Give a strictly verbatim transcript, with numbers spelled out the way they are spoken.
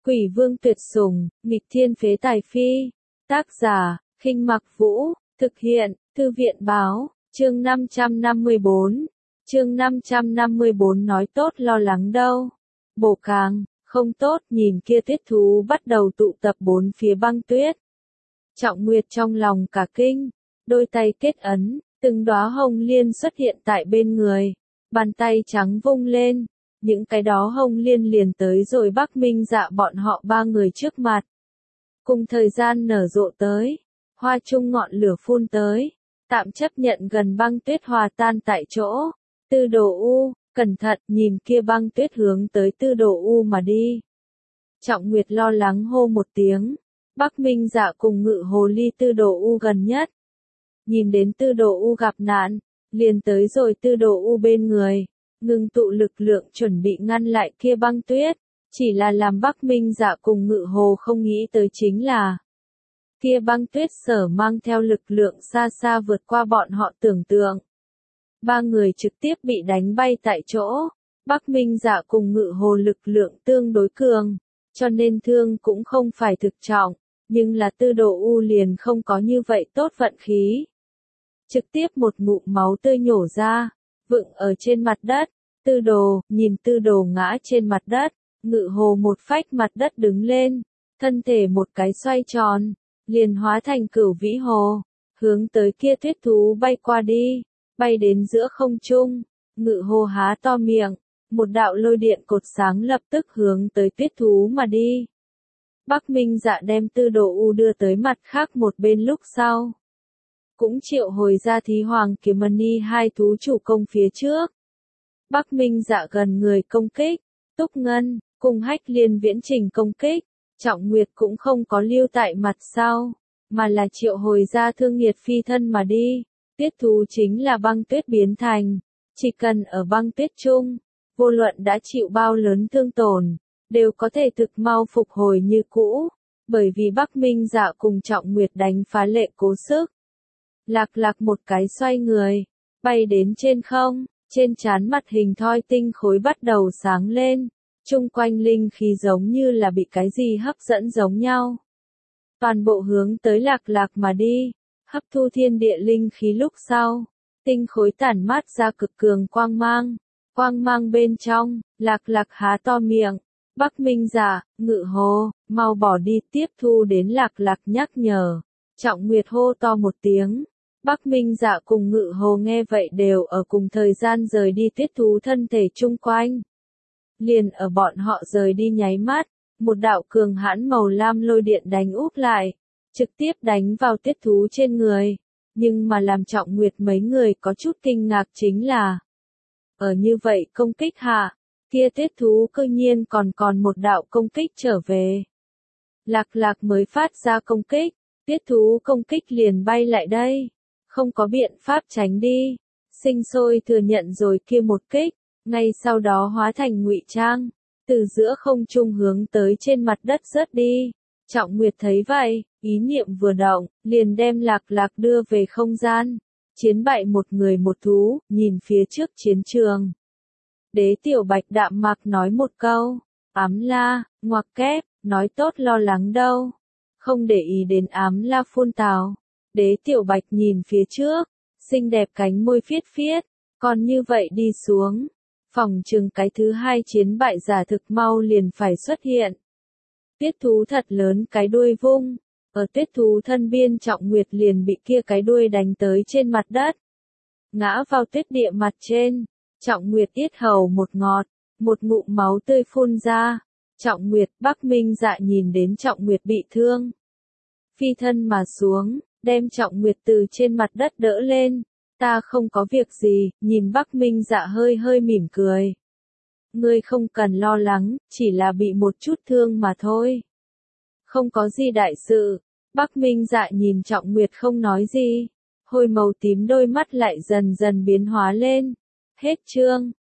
Quỷ vương tuyệt sủng, nghịch thiên phế tài phi. Tác giả, Khinh Mặc Vũ, thực hiện, Thư viện báo, chương năm trăm năm mươi bốn. Chương năm trăm năm mươi bốn nói tốt lo lắng đâu. Bổ càng, không tốt, nhìn kia tuyết thú bắt đầu tụ tập bốn phía băng tuyết. Trọng Nguyệt trong lòng cả kinh, đôi tay kết ấn, từng đóa hồng liên xuất hiện tại bên người, bàn tay trắng vung lên, những cái đó hồng liên liền tới rồi Bắc Minh Dạ bọn họ ba người trước mặt. Cùng thời gian nở rộ tới, hoa trung ngọn lửa phun tới, tạm chấp nhận gần băng tuyết hòa tan tại chỗ. Tư Đồ U, cẩn thận, nhìn kia băng tuyết hướng tới Tư Đồ U mà đi. Trọng Nguyệt lo lắng hô một tiếng, Bắc Minh Dạ cùng Ngự Hồ ly Tư Đồ U gần nhất. Nhìn đến Tư Đồ U gặp nạn, liền tới rồi Tư Đồ U bên người, ngừng tụ lực lượng chuẩn bị ngăn lại kia băng tuyết. Chỉ là làm Bắc Minh Dạ cùng Ngự Hồ không nghĩ tới chính là kia băng tuyết sở mang theo lực lượng xa xa vượt qua bọn họ tưởng tượng. Ba người trực tiếp bị đánh bay tại chỗ. Bắc Minh Dạ cùng Ngự Hồ lực lượng tương đối cường, cho nên thương cũng không phải thực trọng, nhưng là Tư Đồ U liền không có như vậy tốt vận khí. Trực tiếp một ngụm máu tươi nhổ ra, vựng ở trên mặt đất. Tư Đồ, nhìn Tư Đồ ngã trên mặt đất, Ngự Hồ một phách mặt đất đứng lên, thân thể một cái xoay tròn, liền hóa thành Cửu Vĩ Hồ, hướng tới kia tuyết thú bay qua đi, bay đến giữa không trung. Ngự Hồ há to miệng, một đạo lôi điện cột sáng lập tức hướng tới tuyết thú mà đi. Bắc Minh Dạ đem Tư Đồ U đưa tới mặt khác một bên lúc sau, cũng triệu hồi ra Thí Hoàng Kiếm Mani hai thú chủ công phía trước. Bắc Minh Dạ gần người công kích, Túc Ngân, cùng Hách Liên viễn trình công kích. Trọng Nguyệt cũng không có lưu tại mặt sau, mà là triệu hồi ra Thương Nghiệt phi thân mà đi. Tuyết thú chính là băng tuyết biến thành, chỉ cần ở băng tuyết chung, vô luận đã chịu bao lớn thương tổn, đều có thể thực mau phục hồi như cũ, bởi vì Bắc Minh Dạ cùng Trọng Nguyệt đánh phá lệ cố sức. Lạc Lạc một cái xoay người, bay đến trên không, trên trán mặt hình thoi tinh khối bắt đầu sáng lên, chung quanh linh khí giống như là bị cái gì hấp dẫn giống nhau. Toàn bộ hướng tới Lạc Lạc mà đi, hấp thu thiên địa linh khí lúc sau, tinh khối tản mát ra cực cường quang mang, quang mang bên trong, Lạc Lạc há to miệng. Bắc Minh Dạ, Ngự Hồ, mau bỏ đi, tiếp thu đến Lạc Lạc nhắc nhở. Trọng Nguyệt hô to một tiếng. Bắc Minh Dạ cùng Ngự Hồ nghe vậy đều ở cùng thời gian rời đi tuyết thú thân thể chung quanh. Liền ở bọn họ rời đi nháy mắt, một đạo cường hãn màu lam lôi điện đánh úp lại, trực tiếp đánh vào tuyết thú trên người. Nhưng mà làm Trọng Nguyệt mấy người có chút kinh ngạc chính là, ở như vậy công kích hạ, kia tuyết thú cư nhiên còn còn một đạo công kích trở về. Lạc Lạc mới phát ra công kích, tuyết thú công kích liền bay lại đây, không có biện pháp tránh đi, sinh sôi thừa nhận rồi kia một kích, ngay sau đó hóa thành ngụy trang, từ giữa không trung hướng tới trên mặt đất rớt đi. Trọng Nguyệt thấy vậy, ý niệm vừa động, liền đem Lạc Lạc đưa về không gian, chiến bại một người một thú, nhìn phía trước chiến trường. Đế Tiểu Bạch đạm mạc nói một câu, Ám La, ngoặc kép, nói tốt lo lắng đâu, không để ý đến Ám La phun tào. Đế Tiểu Bạch nhìn phía trước, xinh đẹp cánh môi phiết phiết, còn như vậy đi xuống, phòng chừng cái thứ hai chiến bại giả thực mau liền phải xuất hiện. Tuyết thú thật lớn cái đuôi vung, ở tuyết thú thân biên Trọng Nguyệt liền bị kia cái đuôi đánh tới trên mặt đất, ngã vào tuyết địa mặt trên. Trọng Nguyệt yết hầu một ngọt, một ngụm máu tươi phun ra. Trọng Nguyệt, Bắc Minh Dạ nhìn đến Trọng Nguyệt bị thương, phi thân mà xuống, đem Trọng Nguyệt từ trên mặt đất đỡ lên. Ta không có việc gì, nhìn Bắc Minh Dạ hơi hơi mỉm cười. Ngươi không cần lo lắng, chỉ là bị một chút thương mà thôi. Không có gì đại sự. Bắc Minh Dạ nhìn Trọng Nguyệt không nói gì, hồi màu tím đôi mắt lại dần dần biến hóa lên. Hết chương.